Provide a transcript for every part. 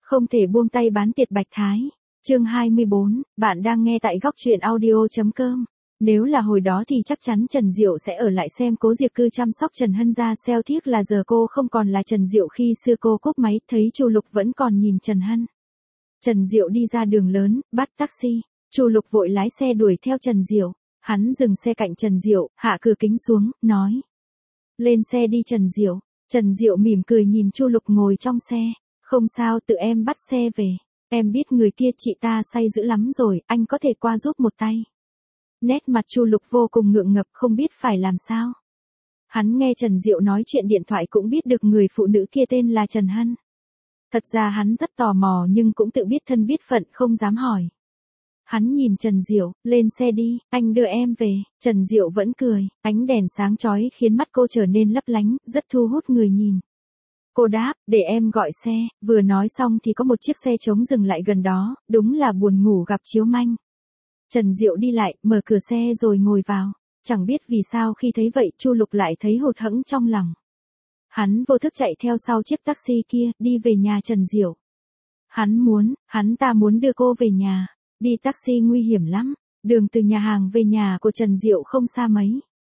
Không thể buông tay bán tiệt Bạch Thái. Chương 24, bạn đang nghe tại góc truyện audio.com. Nếu là hồi đó thì chắc chắn Trần Diệu sẽ ở lại xem Cố Diệc Cư chăm sóc Trần Hân ra xeo, tiếc là giờ cô không còn là Trần Diệu khi xưa. Cô cúp máy, thấy Chu Lục vẫn còn nhìn Trần Hân. Trần Diệu đi ra đường lớn, bắt taxi. Chu Lục vội lái xe đuổi theo Trần Diệu. Hắn dừng xe cạnh Trần Diệu, hạ cửa kính xuống, nói: "Lên xe đi Trần Diệu." Trần Diệu mỉm cười nhìn Chu Lục ngồi trong xe. "Không sao, tự em bắt xe về. Em biết người kia chị ta say dữ lắm rồi, anh có thể qua giúp một tay." Nét mặt Chu Lục vô cùng ngượng ngập, không biết phải làm sao. Hắn nghe Trần Diệu nói chuyện điện thoại cũng biết được người phụ nữ kia tên là Trần Hân. Thật ra hắn rất tò mò nhưng cũng tự biết thân biết phận, không dám hỏi. Hắn nhìn Trần Diệu: "Lên xe đi, anh đưa em về." Trần Diệu vẫn cười, ánh đèn sáng chói khiến mắt cô trở nên lấp lánh, rất thu hút người nhìn. Cô đáp: "Để em gọi xe." Vừa nói xong thì có một chiếc xe trống dừng lại gần đó, đúng là buồn ngủ gặp chiếu manh. Trần Diệu đi lại, mở cửa xe rồi ngồi vào. Chẳng biết vì sao khi thấy vậy Chu Lục lại thấy hụt hẫng trong lòng. Hắn vô thức chạy theo sau chiếc taxi kia, đi về nhà Trần Diệu. Hắn ta muốn đưa cô về nhà. Đi taxi nguy hiểm lắm, đường từ nhà hàng về nhà của Trần Diệu không xa mấy.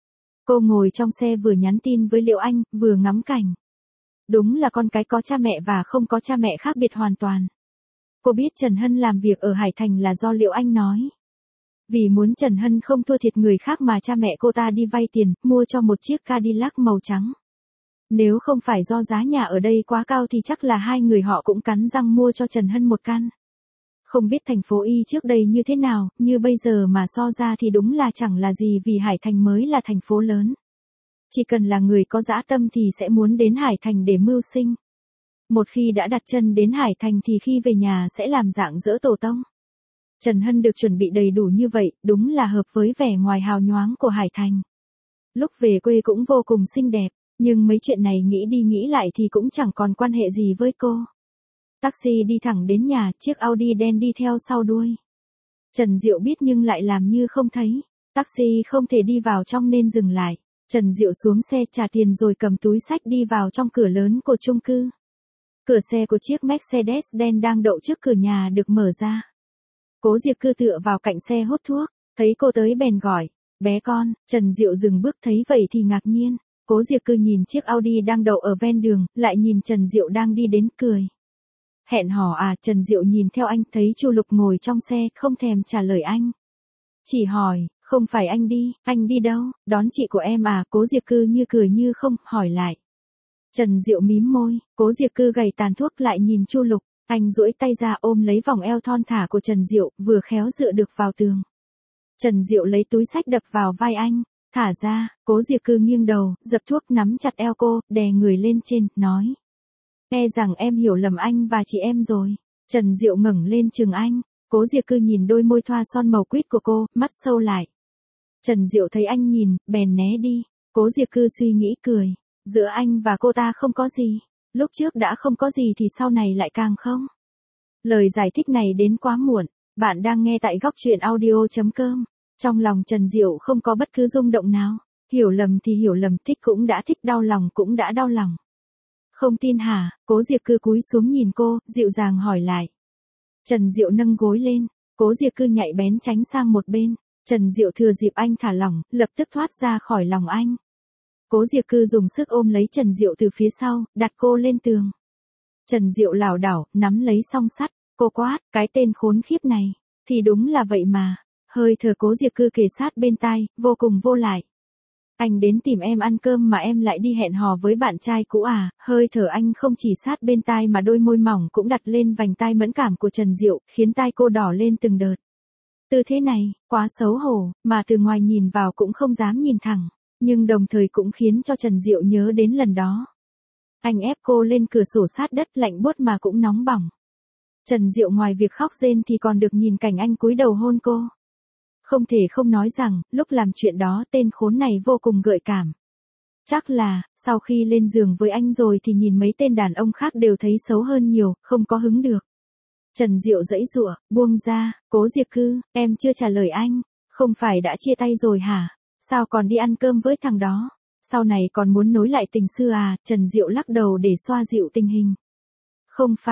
Cô ngồi trong xe vừa nhắn tin với Liệu Anh, vừa ngắm cảnh. Đúng là con cái có cha mẹ và không có cha mẹ khác biệt hoàn toàn. Cô biết Trần Hân làm việc ở Hải Thành là do Liệu Anh nói. Vì muốn Trần Hân không thua thiệt người khác mà cha mẹ cô ta đi vay tiền, mua cho một chiếc Cadillac màu trắng. Nếu không phải do giá nhà ở đây quá cao thì chắc là hai người họ cũng cắn răng mua cho Trần Hân một căn. Không biết thành phố Y trước đây như thế nào, như bây giờ mà so ra thì đúng là chẳng là gì, vì Hải Thành mới là thành phố lớn. Chỉ cần là người có dã tâm thì sẽ muốn đến Hải Thành để mưu sinh. Một khi đã đặt chân đến Hải Thành thì khi về nhà sẽ làm dạng dỡ tổ tông. Trần Hân được chuẩn bị đầy đủ như vậy, đúng là hợp với vẻ ngoài hào nhoáng của Hải Thành. Lúc về quê cũng vô cùng xinh đẹp, nhưng mấy chuyện này nghĩ đi nghĩ lại thì cũng chẳng còn quan hệ gì với cô. Taxi đi thẳng đến nhà, chiếc Audi đen đi theo sau đuôi. Trần Diệu biết nhưng lại làm như không thấy. Taxi không thể đi vào trong nên dừng lại. Trần Diệu xuống xe trả tiền rồi cầm túi xách đi vào trong cửa lớn của chung cư. Cửa xe của chiếc Mercedes đen đang đậu trước cửa nhà được mở ra. Cố Diệc Cư tựa vào cạnh xe hút thuốc, thấy cô tới bèn gọi: "Bé con." Trần Diệu dừng bước thấy vậy thì ngạc nhiên. Cố Diệc Cư nhìn chiếc Audi đang đậu ở ven đường, lại nhìn Trần Diệu đang đi đến, cười. "Hẹn hò à?" Trần Diệu nhìn theo anh, thấy Chu Lục ngồi trong xe, không thèm trả lời anh. Chỉ hỏi: "Không phải anh đi đâu?" "Đón chị của em à?" Cố Diệc Cư như cười như không, hỏi lại. Trần Diệu mím môi, Cố Diệc Cư gầy tàn thuốc lại nhìn Chu Lục, anh duỗi tay ra ôm lấy vòng eo thon thả của Trần Diệu, vừa khéo dựa được vào tường. Trần Diệu lấy túi xách đập vào vai anh, thả ra. Cố Diệc Cư nghiêng đầu, dập thuốc nắm chặt eo cô, đè người lên trên, nói: "E rằng em hiểu lầm anh và chị em rồi." Trần Diệu ngẩng lên chừng anh. Cố Diệc Cư nhìn đôi môi thoa son màu quýt của cô, mắt sâu lại. Trần Diệu thấy anh nhìn, bèn né đi. Cố Diệc Cư suy nghĩ cười. Giữa anh và cô ta không có gì. Lúc trước đã không có gì thì sau này lại càng không. Lời giải thích này đến quá muộn. Bạn đang nghe tại góc truyện audio.com. Trong lòng Trần Diệu không có bất cứ rung động nào. Hiểu lầm thì hiểu lầm, thích cũng đã thích, đau lòng cũng đã đau lòng. "Không tin hả?" Cố Diệc Cư cúi xuống nhìn cô, dịu dàng hỏi lại. Trần Diệu nâng gối lên. Cố Diệc Cư nhạy bén tránh sang một bên. Trần Diệu thừa dịp anh thả lỏng, lập tức thoát ra khỏi lòng anh. Cố Diệc Cư dùng sức ôm lấy Trần Diệu từ phía sau, đặt cô lên tường. Trần Diệu lảo đảo, nắm lấy song sắt. Cô quát: "Cái tên khốn khiếp này." Thì đúng là vậy mà. Hơi thở Cố Diệc Cư kề sát bên tai, vô cùng vô lại. "Anh đến tìm em ăn cơm mà em lại đi hẹn hò với bạn trai cũ à?" Hơi thở anh không chỉ sát bên tai mà đôi môi mỏng cũng đặt lên vành tai mẫn cảm của Trần Diệu, khiến tai cô đỏ lên từng đợt. Tư thế này, quá xấu hổ, mà từ ngoài nhìn vào cũng không dám nhìn thẳng, nhưng đồng thời cũng khiến cho Trần Diệu nhớ đến lần đó. Anh ép cô lên cửa sổ sát đất lạnh buốt mà cũng nóng bỏng. Trần Diệu ngoài việc khóc rên thì còn được nhìn cảnh anh cúi đầu hôn cô. Không thể không nói rằng, lúc làm chuyện đó tên khốn này vô cùng gợi cảm. Chắc là, sau khi lên giường với anh rồi thì nhìn mấy tên đàn ông khác đều thấy xấu hơn nhiều, không có hứng được. Trần Diệu giãy giụa, buông ra. "Cố Diệc Cư, em chưa trả lời anh. Không phải đã chia tay rồi hả? Sao còn đi ăn cơm với thằng đó? Sau này còn muốn nối lại tình xưa à?" Trần Diệu lắc đầu để xoa dịu tình hình.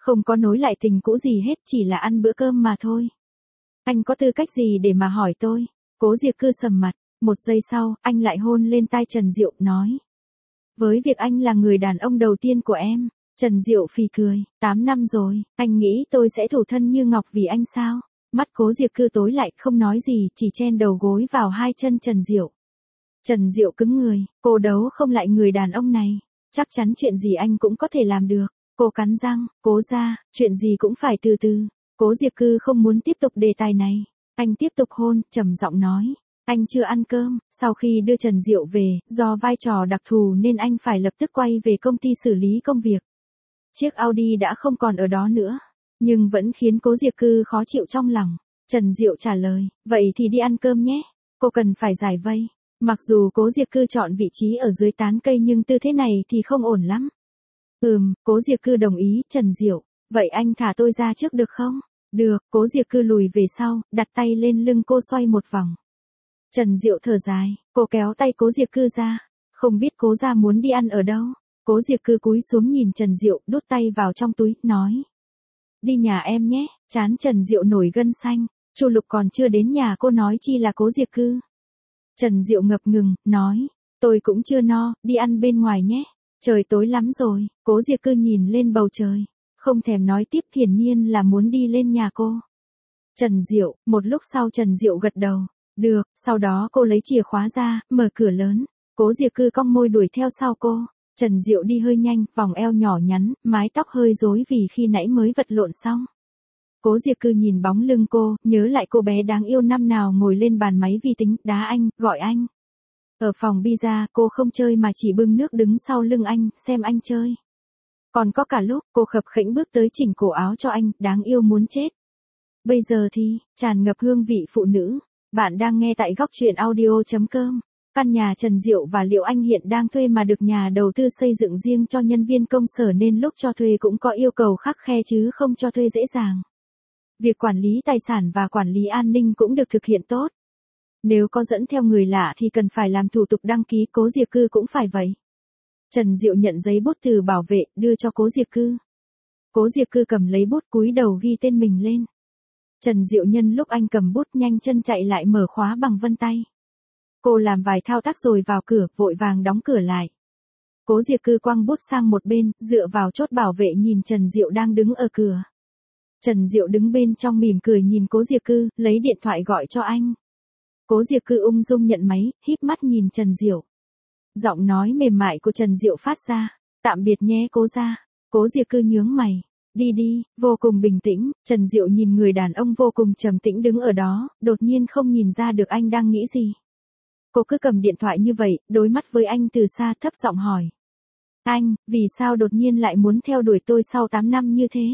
Không có nối lại tình cũ gì hết, chỉ là ăn bữa cơm mà thôi. Anh có tư cách gì để mà hỏi tôi? Cố Diệc Cư sầm mặt, một giây sau, anh lại hôn lên tai Trần Diệu, nói. Với việc anh là người đàn ông đầu tiên của em. Trần Diệu phì cười, 8 năm rồi, anh nghĩ tôi sẽ thủ thân như ngọc vì anh sao? Mắt Cố Diệc Cư tối lại, không nói gì, chỉ chen đầu gối vào hai chân Trần Diệu. Trần Diệu cứng người, cô đấu không lại người đàn ông này. Chắc chắn chuyện gì anh cũng có thể làm được. Cô cắn răng, Cố ra, chuyện gì cũng phải từ từ. Cố Diệc Cư không muốn tiếp tục đề tài này. Anh tiếp tục hôn, trầm giọng nói. Anh chưa ăn cơm, sau khi đưa Trần Diệu về, do vai trò đặc thù nên anh phải lập tức quay về công ty xử lý công việc. Chiếc Audi đã không còn ở đó nữa, nhưng vẫn khiến Cố Diệc Cư khó chịu trong lòng. Trần Diệu trả lời, vậy thì đi ăn cơm nhé. Cô cần phải giải vây. Mặc dù Cố Diệc Cư chọn vị trí ở dưới tán cây nhưng tư thế này thì không ổn lắm. Cố Diệc Cư đồng ý, Trần Diệu, vậy anh thả tôi ra trước được không? Được, Cố Diệc Cư lùi về sau, đặt tay lên lưng cô xoay một vòng. Trần Diệu thở dài, cô kéo tay Cố Diệc Cư ra, không biết Cố gia muốn đi ăn ở đâu. Cố Diệc Cư cúi xuống nhìn Trần Diệu, đút tay vào trong túi, nói. Đi nhà em nhé. Trán Trần Diệu nổi gân xanh, Chu Lục còn chưa đến nhà cô nói chi là Cố Diệc Cư. Trần Diệu ngập ngừng, nói, tôi cũng chưa no, đi ăn bên ngoài nhé. Trời tối lắm rồi. Cố Diệc Cư nhìn lên bầu trời, không thèm nói tiếp, hiển nhiên là muốn đi lên nhà cô. Trần Diệu, một lúc sau Trần Diệu gật đầu. Được, sau đó cô lấy chìa khóa ra, mở cửa lớn. Cố Diệc Cư cong môi đuổi theo sau cô. Trần Diệu đi hơi nhanh, vòng eo nhỏ nhắn, mái tóc hơi rối vì khi nãy mới vật lộn xong. Cố Diệc Cư nhìn bóng lưng cô, nhớ lại cô bé đáng yêu năm nào ngồi lên bàn máy vi tính, đá anh, gọi anh. Ở phòng pizza, cô không chơi mà chỉ bưng nước đứng sau lưng anh, xem anh chơi. Còn có cả lúc, cô khập khểnh bước tới chỉnh cổ áo cho anh, đáng yêu muốn chết. Bây giờ thì, tràn ngập hương vị phụ nữ. Bạn đang nghe tại góc truyện audio.com. Căn nhà Trần Diệu và Liệu Anh hiện đang thuê mà được nhà đầu tư xây dựng riêng cho nhân viên công sở nên lúc cho thuê cũng có yêu cầu khắt khe chứ không cho thuê dễ dàng. Việc quản lý tài sản và quản lý an ninh cũng được thực hiện tốt. Nếu có dẫn theo người lạ thì cần phải làm thủ tục đăng ký, Cố Diệc Cư cũng phải vậy. Trần Diệu nhận giấy bút từ bảo vệ, đưa cho Cố Diệc Cư. Cố Diệc Cư cầm lấy bút, cúi đầu ghi tên mình lên. Trần Diệu nhân lúc anh cầm bút nhanh chân chạy lại mở khóa bằng vân tay. Cô làm vài thao tác rồi vào cửa, vội vàng đóng cửa lại. Cố Diệc Cư quăng bút sang một bên, dựa vào chốt bảo vệ nhìn Trần Diệu đang đứng ở cửa. Trần Diệu đứng bên trong mỉm cười nhìn Cố Diệc Cư, lấy điện thoại gọi cho anh. Cố Diệc Cư ung dung nhận máy, híp mắt nhìn Trần Diệu. Giọng nói mềm mại của Trần Diệu phát ra, tạm biệt nhé Cố gia. Cố Diệc Cư nhướng mày. Đi đi, vô cùng bình tĩnh, Trần Diệu nhìn người đàn ông vô cùng trầm tĩnh đứng ở đó, đột nhiên không nhìn ra được anh đang nghĩ gì. Cô cứ cầm điện thoại như vậy, đối mắt với anh từ xa, thấp giọng hỏi. Anh, vì sao đột nhiên lại muốn theo đuổi tôi sau 8 năm như thế?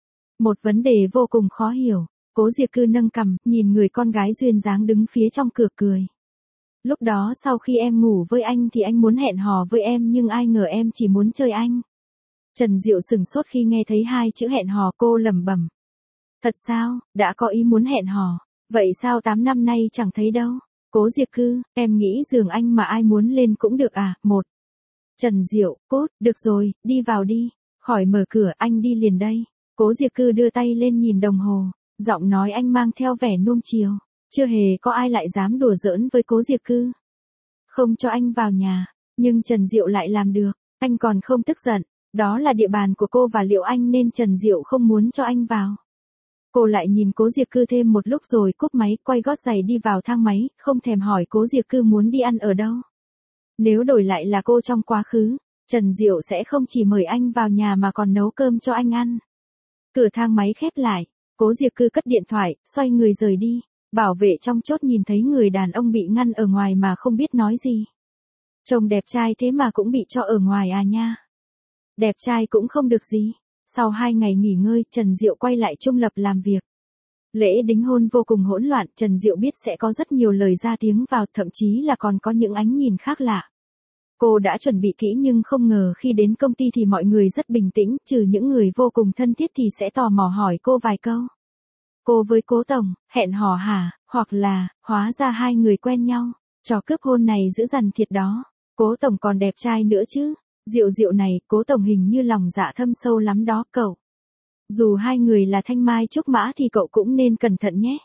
Một vấn đề vô cùng khó hiểu. Cố Diệc Cư nâng cằm, nhìn người con gái duyên dáng đứng phía trong cửa cười. Lúc đó sau khi em ngủ với anh thì anh muốn hẹn hò với em nhưng ai ngờ em chỉ muốn chơi anh. Trần Diệu sửng sốt khi nghe thấy hai chữ hẹn hò, cô lẩm bẩm. Thật sao, đã có ý muốn hẹn hò, vậy sao 8 năm nay chẳng thấy đâu? Cố Diệc Cư, em nghĩ giường anh mà ai muốn lên cũng được à? Một. Trần Diệu, cốt, được rồi, đi vào đi. Khỏi mở cửa, anh đi liền đây. Cố Diệc Cư đưa tay lên nhìn đồng hồ, giọng nói anh mang theo vẻ nuông chiều. Chưa hề có ai lại dám đùa giỡn với Cố Diệc Cư. Không cho anh vào nhà, nhưng Trần Diệu lại làm được, anh còn không tức giận. Đó là địa bàn của cô và Liệu Anh nên Trần Diệu không muốn cho anh vào. Cô lại nhìn Cố Diệc Cư thêm một lúc rồi cúp máy, quay gót giày đi vào thang máy, không thèm hỏi Cố Diệc Cư muốn đi ăn ở đâu. Nếu đổi lại là cô trong quá khứ, Trần Diệu sẽ không chỉ mời anh vào nhà mà còn nấu cơm cho anh ăn. Cửa thang máy khép lại, Cố Diệc Cư cất điện thoại, xoay người rời đi. Bảo vệ trong chốt nhìn thấy người đàn ông bị ngăn ở ngoài mà không biết nói gì. Trông đẹp trai thế mà cũng bị cho ở ngoài à nha. Đẹp trai cũng không được gì. Sau 2 ngày nghỉ ngơi, Trần Diệu quay lại trung lập làm việc. Lễ đính hôn vô cùng hỗn loạn, Trần Diệu biết sẽ có rất nhiều lời ra tiếng vào, thậm chí là còn có những ánh nhìn khác lạ. Cô đã chuẩn bị kỹ nhưng không ngờ khi đến công ty thì mọi người rất bình tĩnh, trừ những người vô cùng thân thiết thì sẽ tò mò hỏi cô vài câu. Cô với Cố tổng, hẹn hò hả, hoặc là, hóa ra hai người quen nhau, trò cướp hôn này dữ dằn thiệt đó. Cố tổng còn đẹp trai nữa chứ. Diệu Diệu này, Cố tổng hình như lòng dạ thâm sâu lắm đó cậu. Dù hai người là thanh mai trúc mã thì cậu cũng nên cẩn thận nhé.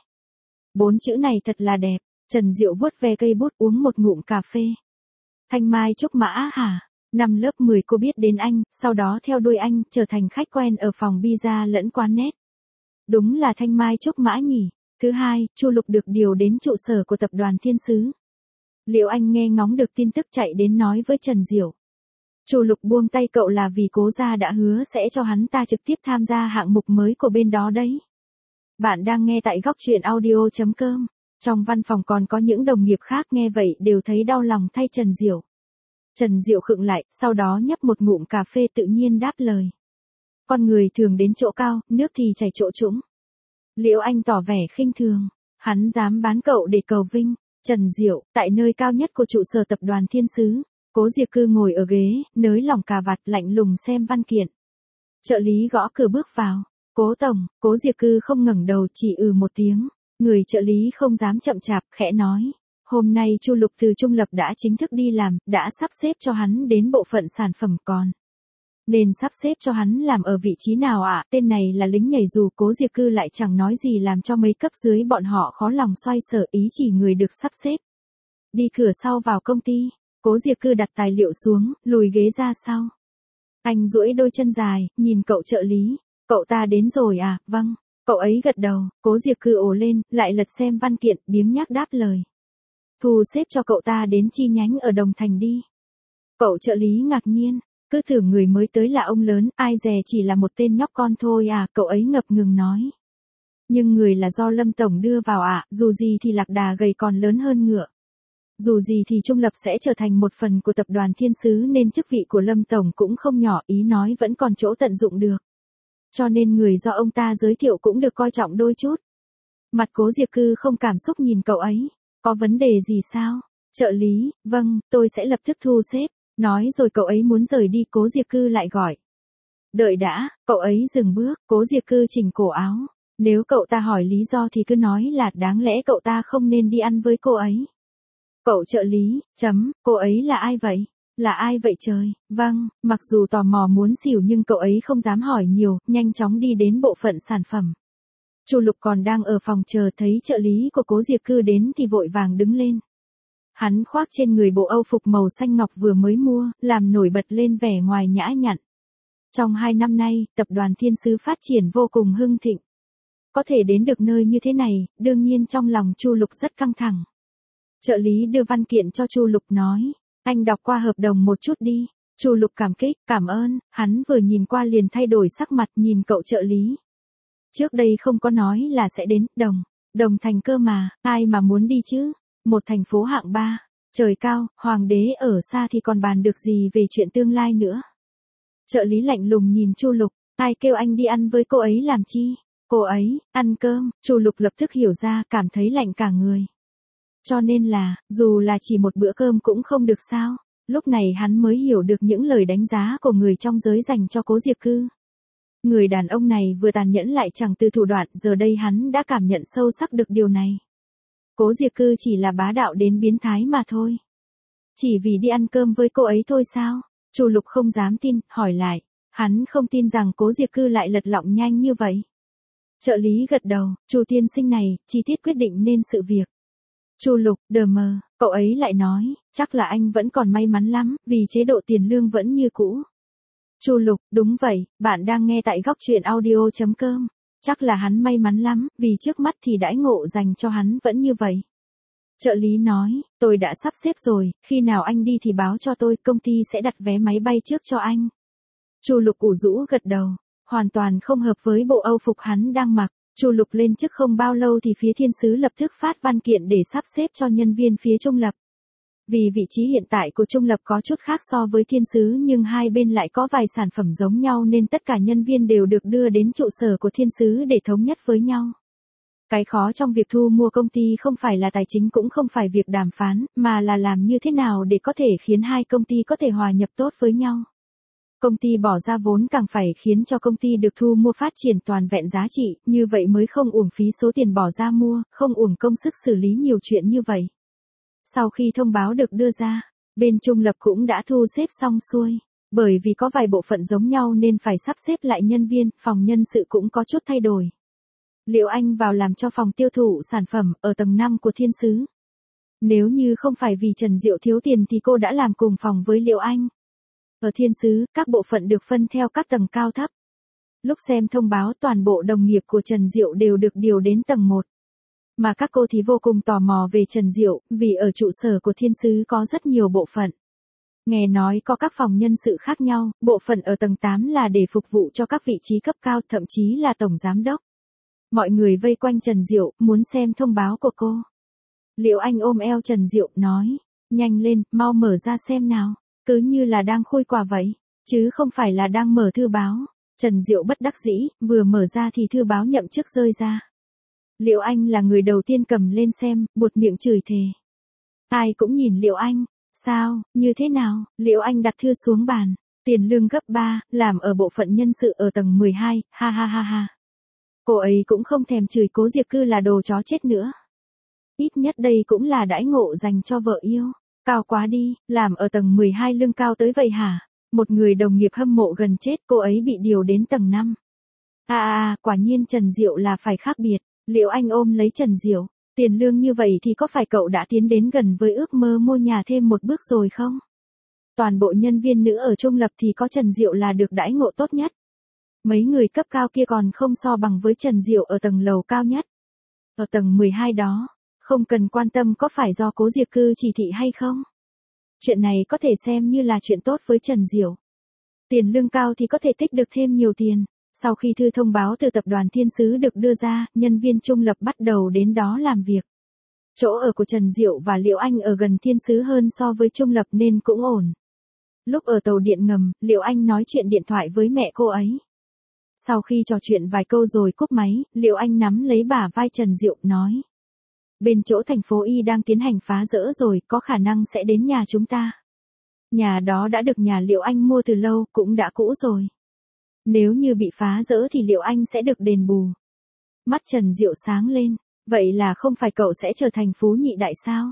4 chữ này thật là đẹp. Trần Diệu vuốt ve cây bút uống một ngụm cà phê. Thanh mai trúc mã hả? Năm lớp 10 cô biết đến anh, sau đó theo đuôi anh, trở thành khách quen ở phòng pizza lẫn quán net. Đúng là thanh mai trúc mã nhỉ. Thứ hai, Chu Lục được điều đến trụ sở của tập đoàn Thiên Sứ. Liệu anh nghe ngóng được tin tức chạy đến nói với Trần Diệu? Chu Lục buông tay cậu là vì Cố gia đã hứa sẽ cho hắn ta trực tiếp tham gia hạng mục mới của bên đó đấy. Bạn đang nghe tại góc truyện audio.com. Trong văn phòng còn có những đồng nghiệp khác nghe vậy đều thấy đau lòng thay Trần Diệu. Trần Diệu khựng lại, sau đó nhấp một ngụm cà phê tự nhiên đáp lời. Con người thường đến chỗ cao, nước thì chảy chỗ trũng. Liễu Anh tỏ vẻ khinh thường. Hắn dám bán cậu để cầu vinh. Trần Diệu, tại nơi cao nhất của trụ sở tập đoàn Thiên Sứ. Cố Diệp Cư ngồi ở ghế, nới lỏng cà vạt lạnh lùng xem văn kiện. Trợ lý gõ cửa bước vào. Cố tổng, Cố Diệp Cư không ngẩng đầu chỉ một tiếng. Người trợ lý không dám chậm chạp, khẽ nói. Hôm nay Chu Lục từ Trung Lập đã chính thức đi làm, đã sắp xếp cho hắn đến bộ phận sản phẩm còn. Nên sắp xếp cho hắn làm ở vị trí nào ạ? Tên này là lính nhảy dù. Cố Diệp Cư lại chẳng nói gì làm cho mấy cấp dưới bọn họ khó lòng xoay sở ý chỉ người được sắp xếp. Đi cửa sau vào công ty. Cố Diệp Cư đặt tài liệu xuống, lùi ghế ra sau. Anh duỗi đôi chân dài, nhìn cậu trợ lý. Cậu ta đến rồi à? Vâng. Cậu ấy gật đầu. Cố Diệp Cư ồ lên, lại lật xem văn kiện, biếng nhác đáp lời. Thu xếp cho cậu ta đến chi nhánh ở Đồng Thành đi. Cậu trợ lý ngạc nhiên. Cứ tưởng người mới tới là ông lớn, ai dè chỉ là một tên nhóc con thôi à, cậu ấy ngập ngừng nói. Nhưng người là do Lâm Tổng đưa vào ạ, dù gì thì lạc đà gầy còn lớn hơn ngựa. Dù gì thì Trung Lập sẽ trở thành một phần của tập đoàn Thiên Sứ nên chức vị của Lâm Tổng cũng không nhỏ, ý nói vẫn còn chỗ tận dụng được. Cho nên người do ông ta giới thiệu cũng được coi trọng đôi chút. Mặt Cố Diệp Cư không cảm xúc nhìn cậu ấy. Có vấn đề gì sao? Trợ lý, vâng, tôi sẽ lập tức thu xếp. Nói rồi cậu ấy muốn rời đi. Cố Diệp Cư lại gọi. Đợi đã, cậu ấy dừng bước. Cố Diệp Cư chỉnh cổ áo. Nếu cậu ta hỏi lý do thì cứ nói là đáng lẽ cậu ta không nên đi ăn với cô ấy. Cậu trợ lý, cô ấy là ai vậy? Là ai vậy trời? Vâng, mặc dù tò mò muốn xỉu nhưng cậu ấy không dám hỏi nhiều, nhanh chóng đi đến bộ phận sản phẩm. Chu Lục còn đang ở phòng chờ thấy trợ lý của Cố Diệp Cư đến thì vội vàng đứng lên. Hắn khoác trên người bộ âu phục màu xanh ngọc vừa mới mua, làm nổi bật lên vẻ ngoài nhã nhặn. Trong 2 năm nay, tập đoàn Thiên Sứ phát triển vô cùng hưng thịnh. Có thể đến được nơi như thế này, đương nhiên trong lòng Chu Lục rất căng thẳng. Trợ lý đưa văn kiện cho Chu Lục nói, anh đọc qua hợp đồng một chút đi. Chu Lục cảm kích, cảm ơn, hắn vừa nhìn qua liền thay đổi sắc mặt nhìn cậu trợ lý. Trước đây không có nói là sẽ đến Đồng Thành cơ mà, ai mà muốn đi chứ? Một thành phố hạng 3, trời cao, hoàng đế ở xa thì còn bàn được gì về chuyện tương lai nữa. Trợ lý lạnh lùng nhìn Chu Lục, ai kêu anh đi ăn với cô ấy làm chi? Cô ấy, ăn cơm. Chu Lục lập tức hiểu ra, cảm thấy lạnh cả người. Cho nên là, dù là chỉ một bữa cơm cũng không được sao? Lúc này hắn mới hiểu được những lời đánh giá của người trong giới dành cho Cố Diệp Cư. Người đàn ông này vừa tàn nhẫn lại chẳng từ thủ đoạn, giờ đây hắn đã cảm nhận sâu sắc được điều này. Cố Diệp Cư chỉ là bá đạo đến biến thái mà thôi. Chỉ vì đi ăn cơm với cô ấy thôi sao? Chu Lục không dám tin, hỏi lại. Hắn không tin rằng Cố Diệp Cư lại lật lọng nhanh như vậy. Trợ lý gật đầu, Chu tiên sinh này, chi tiết quyết định nên sự việc. Chu Lục, đờ mờ, cậu ấy lại nói, chắc là anh vẫn còn may mắn lắm, vì chế độ tiền lương vẫn như cũ. Chu Lục, đúng vậy, bạn đang nghe tại góc truyện audio.com. Chắc là hắn may mắn lắm, vì trước mắt thì đãi ngộ dành cho hắn vẫn như vậy. Trợ lý nói, tôi đã sắp xếp rồi, khi nào anh đi thì báo cho tôi, công ty sẽ đặt vé máy bay trước cho anh. Chu Lục ủ rũ gật đầu, hoàn toàn không hợp với bộ âu phục hắn đang mặc. Chu Lục lên chức không bao lâu thì phía Thiên Sứ lập tức phát văn kiện để sắp xếp cho nhân viên phía Trung Lập. Vì vị trí hiện tại của Trung Lập có chút khác so với Thiên Sứ nhưng hai bên lại có vài sản phẩm giống nhau nên tất cả nhân viên đều được đưa đến trụ sở của Thiên Sứ để thống nhất với nhau. Cái khó trong việc thu mua công ty không phải là tài chính cũng không phải việc đàm phán, mà là làm như thế nào để có thể khiến hai công ty có thể hòa nhập tốt với nhau. Công ty bỏ ra vốn càng phải khiến cho công ty được thu mua phát triển toàn vẹn giá trị, như vậy mới không uổng phí số tiền bỏ ra mua, không uổng công sức xử lý nhiều chuyện như vậy. Sau khi thông báo được đưa ra, bên Trung Lập cũng đã thu xếp xong xuôi. Bởi vì có vài bộ phận giống nhau nên phải sắp xếp lại nhân viên, phòng nhân sự cũng có chút thay đổi. Liệu Anh vào làm cho phòng tiêu thụ sản phẩm ở tầng 5 của Thiên Sứ. Nếu như không phải vì Trần Diệu thiếu tiền thì cô đã làm cùng phòng với Liệu Anh. Ở Thiên Sứ, các bộ phận được phân theo các tầng cao thấp. Lúc xem thông báo toàn bộ đồng nghiệp của Trần Diệu đều được điều đến tầng 1. Mà các cô thì vô cùng tò mò về Trần Diệu, vì ở trụ sở của Thiên Sứ có rất nhiều bộ phận. Nghe nói có các phòng nhân sự khác nhau, bộ phận ở tầng 8 là để phục vụ cho các vị trí cấp cao, thậm chí là tổng giám đốc. Mọi người vây quanh Trần Diệu, muốn xem thông báo của cô. Liệu Anh ôm eo Trần Diệu, nói, nhanh lên, mau mở ra xem nào, cứ như là đang khui quà vậy, chứ không phải là đang mở thư báo. Trần Diệu bất đắc dĩ, vừa mở ra thì thư báo nhậm chức rơi ra. Liệu Anh là người đầu tiên cầm lên xem, buột miệng chửi thề. Ai cũng nhìn Liệu Anh, sao, như thế nào, Liệu Anh đặt thư xuống bàn, tiền lương gấp 3, làm ở bộ phận nhân sự ở tầng 12, ha ha ha ha. Cô ấy cũng không thèm chửi Cố Diệp Cư là đồ chó chết nữa. Ít nhất đây cũng là đãi ngộ dành cho vợ yêu. Cao quá đi, làm ở tầng 12 lương cao tới vậy hả? Một người đồng nghiệp hâm mộ gần chết, cô ấy bị điều đến tầng 5. Quả nhiên Trần Diệu là phải khác biệt. Liệu Anh ôm lấy Trần Diệu, tiền lương như vậy thì có phải cậu đã tiến đến gần với ước mơ mua nhà thêm một bước rồi không? Toàn bộ nhân viên nữ ở Trung Lập thì có Trần Diệu là được đãi ngộ tốt nhất. Mấy người cấp cao kia còn không so bằng với Trần Diệu ở tầng lầu cao nhất. Ở tầng 12 đó, không cần quan tâm có phải do Cố Diệp Cư chỉ thị hay không. Chuyện này có thể xem như là chuyện tốt với Trần Diệu. Tiền lương cao thì có thể tích được thêm nhiều tiền. Sau khi thư thông báo từ tập đoàn Thiên Sứ được đưa ra, nhân viên Trung Lập bắt đầu đến đó làm việc. Chỗ ở của Trần Diệu và Liệu Anh ở gần Thiên Sứ hơn so với Trung Lập nên cũng ổn. Lúc ở tàu điện ngầm, Liệu Anh nói chuyện điện thoại với mẹ cô ấy. Sau khi trò chuyện vài câu rồi cúp máy, Liệu Anh nắm lấy bả vai Trần Diệu, nói. Bên chỗ thành phố Y đang tiến hành phá rỡ rồi, có khả năng sẽ đến nhà chúng ta. Nhà đó đã được nhà Liệu Anh mua từ lâu, cũng đã cũ rồi. Nếu như bị phá rỡ thì Liệu Anh sẽ được đền bù. Mắt Trần Diệu sáng lên, vậy là không phải cậu sẽ trở thành phú nhị đại sao?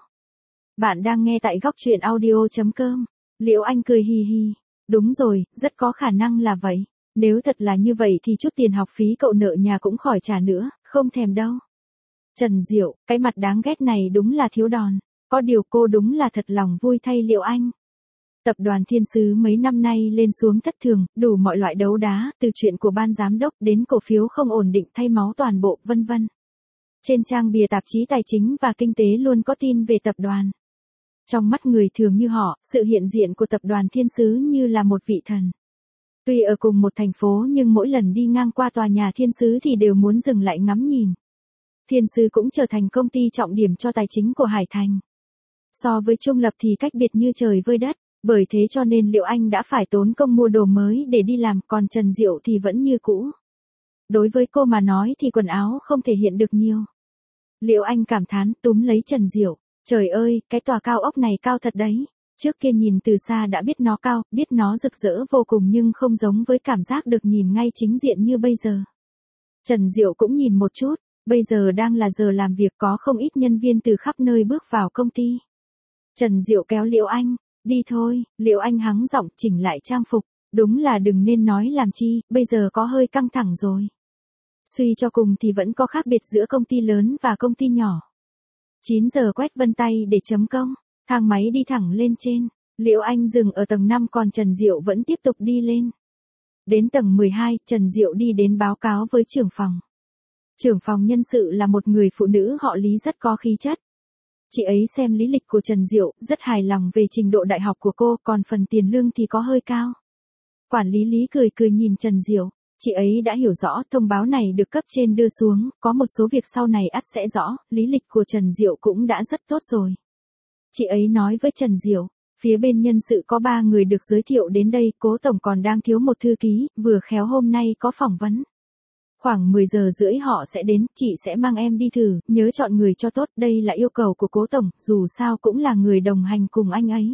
Bạn đang nghe tại góc truyện audio.com. Liệu Anh cười hì hì. Đúng rồi, rất có khả năng là vậy. Nếu thật là như vậy thì chút tiền học phí cậu nợ nhà cũng khỏi trả nữa, không thèm đâu. Trần Diệu, cái mặt đáng ghét này đúng là thiếu đòn. Có điều cô đúng là thật lòng vui thay Liệu Anh. Tập đoàn Thiên Sứ mấy năm nay lên xuống thất thường, đủ mọi loại đấu đá, từ chuyện của ban giám đốc đến cổ phiếu không ổn định thay máu toàn bộ, vân vân. Trên trang bìa tạp chí Tài chính và Kinh tế luôn có tin về tập đoàn. Trong mắt người thường như họ, sự hiện diện của tập đoàn Thiên Sứ như là một vị thần. Tuy ở cùng một thành phố nhưng mỗi lần đi ngang qua tòa nhà Thiên Sứ thì đều muốn dừng lại ngắm nhìn. Thiên Sứ cũng trở thành công ty trọng điểm cho tài chính của Hải Thành. So với Trung Lập thì cách biệt như trời với đất, bởi thế cho nên Liệu Anh đã phải tốn công mua đồ mới để đi làm, còn Trần Diệu thì vẫn như cũ. Đối với cô mà nói thì quần áo không thể hiện được nhiều. Liệu Anh cảm thán, túm lấy Trần Diệu, trời ơi, cái tòa cao ốc này cao thật đấy. Trước kia nhìn từ xa đã biết nó cao, biết nó rực rỡ vô cùng nhưng không giống với cảm giác được nhìn ngay chính diện như bây giờ. Trần Diệu cũng nhìn một chút, bây giờ đang là giờ làm việc, có không ít nhân viên từ khắp nơi bước vào công ty. Trần Diệu kéo Liệu Anh, đi thôi. Liệu Anh hắng giọng, chỉnh lại trang phục, đúng là đừng nên nói làm chi, bây giờ có hơi căng thẳng rồi. Suy cho cùng thì vẫn có khác biệt giữa công ty lớn và công ty nhỏ. 9 giờ quét vân tay để chấm công, thang máy đi thẳng lên trên. Liệu Anh dừng ở tầng 5 còn Trần Diệu vẫn tiếp tục đi lên. Đến tầng 12, Trần Diệu đi đến báo cáo với trưởng phòng. Trưởng phòng nhân sự là một người phụ nữ họ Lý rất có khí chất. Chị ấy xem lý lịch của Trần Diệu, rất hài lòng về trình độ đại học của cô, còn phần tiền lương thì có hơi cao. Quản lý Lý cười cười nhìn Trần Diệu, chị ấy đã hiểu rõ thông báo này được cấp trên đưa xuống, có một số việc sau này ắt sẽ rõ, lý lịch của Trần Diệu cũng đã rất tốt rồi. Chị ấy nói với Trần Diệu, phía bên nhân sự có 3 người được giới thiệu đến đây, Cố tổng còn đang thiếu một thư ký, vừa khéo hôm nay có phỏng vấn. Khoảng 10 giờ rưỡi họ sẽ đến, chị sẽ mang em đi thử, nhớ chọn người cho tốt, đây là yêu cầu của Cố tổng, dù sao cũng là người đồng hành cùng anh ấy.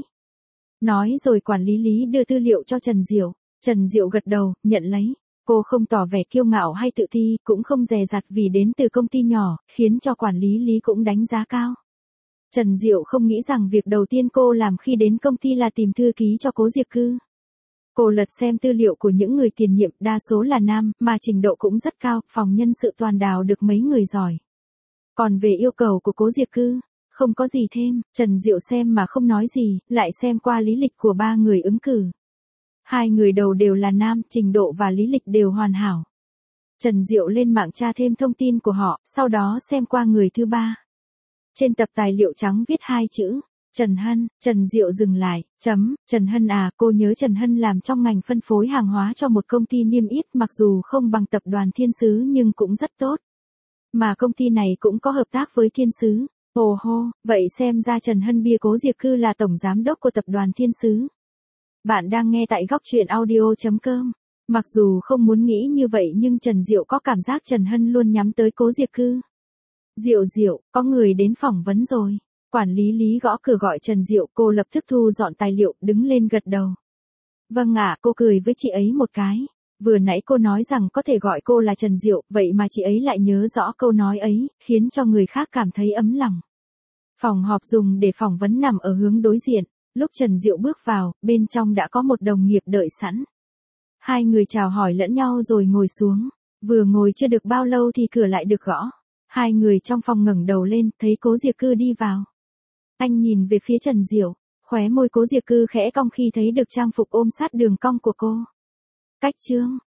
Nói rồi quản lý Lý đưa tư liệu cho Trần Diệu. Trần Diệu gật đầu, nhận lấy. Cô không tỏ vẻ kiêu ngạo hay tự ti, cũng không dè dặt vì đến từ công ty nhỏ, khiến cho quản lý Lý cũng đánh giá cao. Trần Diệu không nghĩ rằng việc đầu tiên cô làm khi đến công ty là tìm thư ký cho Cố Diệp Cư. Cô lật xem tư liệu của những người tiền nhiệm, đa số là nam, mà trình độ cũng rất cao, phòng nhân sự toàn đào được mấy người giỏi. Còn về yêu cầu của Cố Diệc Cư, không có gì thêm, Trần Diệu xem mà không nói gì, lại xem qua lý lịch của 3 người ứng cử. 2 người đầu đều là nam, trình độ và lý lịch đều hoàn hảo. Trần Diệu lên mạng tra thêm thông tin của họ, sau đó xem qua người thứ 3. Trên tập tài liệu trắng viết 2 chữ, Trần Hân. Trần Diệu dừng lại, Trần Hân à, cô nhớ Trần Hân làm trong ngành phân phối hàng hóa cho một công ty niêm yết, mặc dù không bằng tập đoàn Thiên Sứ nhưng cũng rất tốt. Mà công ty này cũng có hợp tác với Thiên Sứ. Ồ hô, vậy xem ra Trần Hân bia Cố Diệc Cư là tổng giám đốc của tập đoàn Thiên Sứ. Bạn đang nghe tại góc truyện audio.com. Mặc dù không muốn nghĩ như vậy nhưng Trần Diệu có cảm giác Trần Hân luôn nhắm tới Cố Diệc Cư. Diệu, có người đến phỏng vấn rồi. Quản lý Lý gõ cửa gọi Trần Diệu, cô lập tức thu dọn tài liệu, đứng lên gật đầu. Vâng ạ, cô cười với chị ấy một cái. Vừa nãy cô nói rằng có thể gọi cô là Trần Diệu, vậy mà chị ấy lại nhớ rõ câu nói ấy, khiến cho người khác cảm thấy ấm lòng. Phòng họp dùng để phỏng vấn nằm ở hướng đối diện. Lúc Trần Diệu bước vào, bên trong đã có một đồng nghiệp đợi sẵn. 2 người chào hỏi lẫn nhau rồi ngồi xuống. Vừa ngồi chưa được bao lâu thì cửa lại được gõ. 2 người trong phòng ngẩng đầu lên, thấy Cố Diệc Cư đi vào. Anh nhìn về phía Trần Diệu, khóe môi Cố Diệc Cư khẽ cong khi thấy được trang phục ôm sát đường cong của cô. Cách chương,